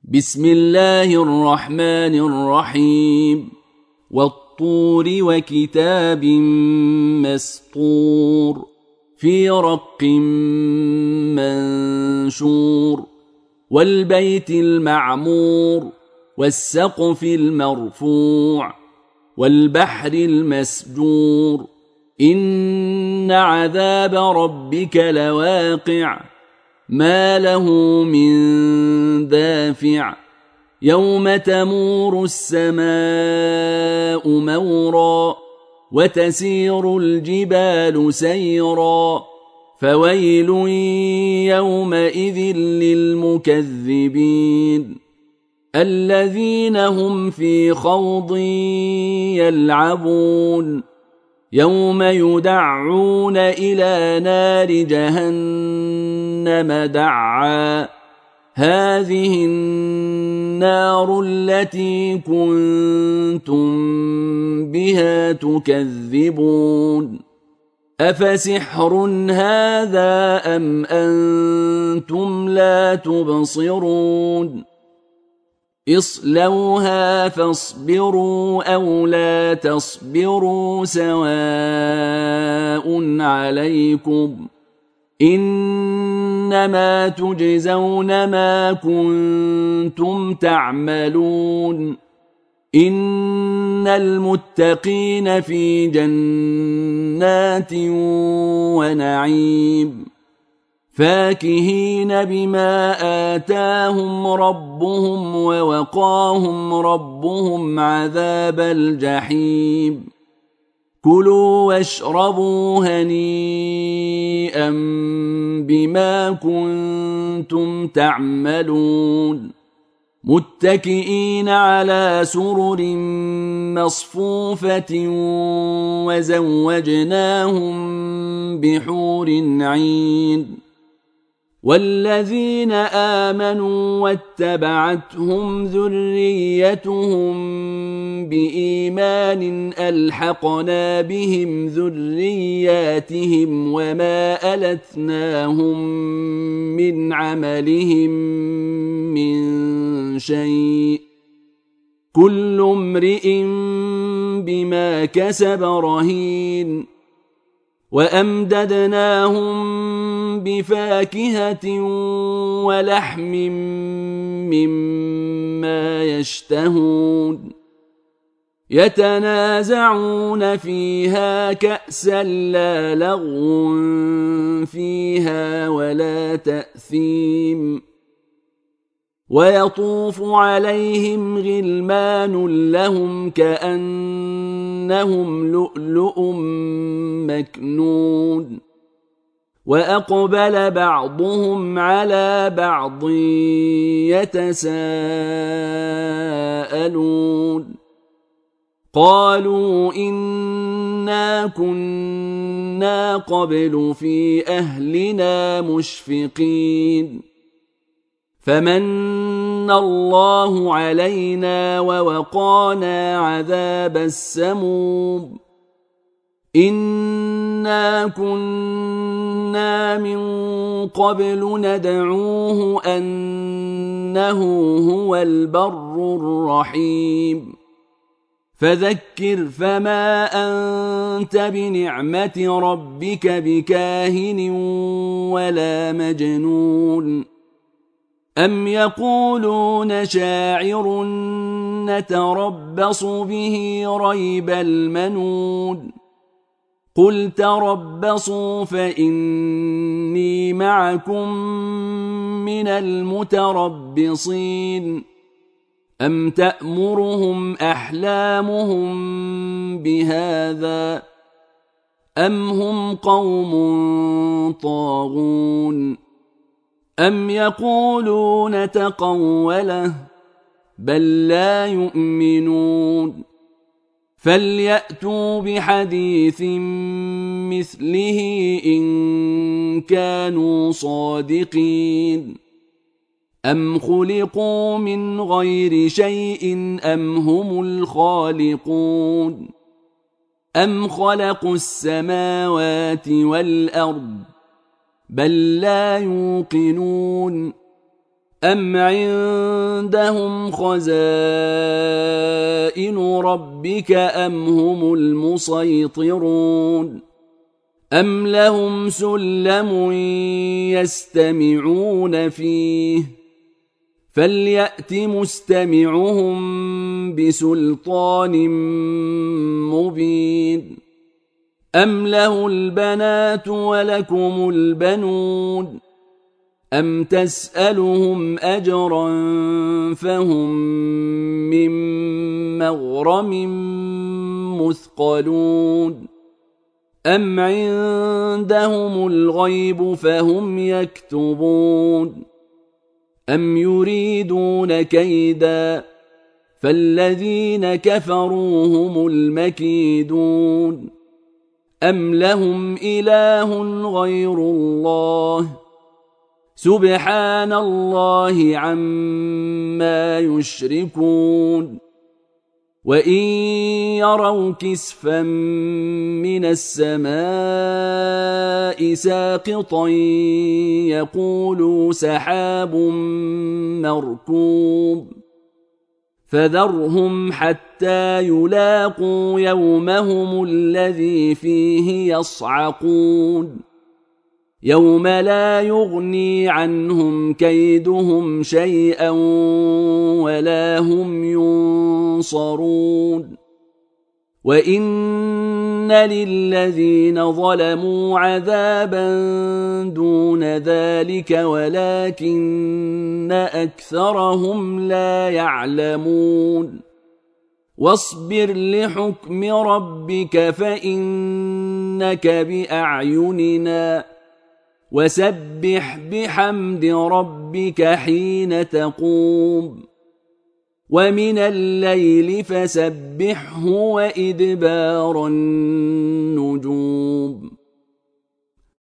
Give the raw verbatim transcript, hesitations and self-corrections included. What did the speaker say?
بسم الله الرحمن الرحيم والطور وكتاب مسطور في رق منشور والبيت المعمور والسقف المرفوع والبحر المسجور إن عذاب ربك لواقع ما له من دافع يوم تمور السماء مورا وتسير الجبال سيرا فويل يومئذ للمكذبين الذين هم في خوض يلعبون يوم يدعون إلى نار جهنم دعا هذه النار التي كنتم بها تكذبون أفسحر هذا أم أنتم لا تبصرون اصلوها فاصبروا أو لا تصبروا سواء عليكم إنما تجزون ما كنتم تعملون إن المتقين في جنات ونعيم فاكهين بما آتاهم ربهم ووقاهم ربهم عذاب الجحيم كلوا واشربوا هنيئا بما كنتم تعملون متكئين على سرر مصفوفة وزوجناهم بحور عين والذين آمنوا واتبعتهم ذريتهم بإيمان ألحقنا بهم ذرياتهم وما ألتناهم من عملهم من شيء كل امرئ بما كسب رهين وأمددناهم بفاكهة ولحم مما يشتهون يتنازعون فيها كأسا لا لغو فيها ولا تأثيم ويطوف عليهم غلمان لهم كأنهم لؤلؤ مكنون وأقبل بعضهم على بعض يتساءلون قالوا إنا كنا قبل في أهلنا مشفقين فمن الله علينا ووقانا عذاب السموم إنا كنا من قبل ندعوه أنه هو البر الرحيم فذكر فما أنت بنعمة ربك بكاهن ولا مجنون أم يقولون شاعر نتربص به ريب المنون قل تربصوا فإني معكم من المتربصين أم تأمرهم أحلامهم بهذا أم هم قوم طاغون أم يقولون تقوله بل لا يؤمنون فليأتوا بحديث مثله إن كانوا صادقين أم خلقوا من غير شيء أم هم الخالقون أم خلقوا السماوات والأرض بل لا يوقنون أم عندهم خزائن ربك أم هم المسيطرون أم لهم سلم يستمعون فيه فليأت مستمعهم بسلطان مبين أم له البنات ولكم البنون أم تسألهم أجرا فهم من مغرم مثقلون أم عندهم الغيب فهم يكتبون أم يريدون كيدا فالذين كفروا هم المكيدون أم لهم إله غير الله سبحان الله عما يشركون وإن يروا كسفا من السماء ساقطا يقولوا سحاب مركوب فذرهم حتى يلاقوا يومهم الذي فيه يصعقون يوم لا يغني عنهم كيدهم شيئا ولا هم ينصرون وإن للذين ظلموا عذابا دون ذلك ولكن أكثرهم لا يعلمون واصبر لحكم ربك فإنك بأعيننا وسبح بحمد ربك حين تقوم ومن الليل فسبحه وإدبار النجوم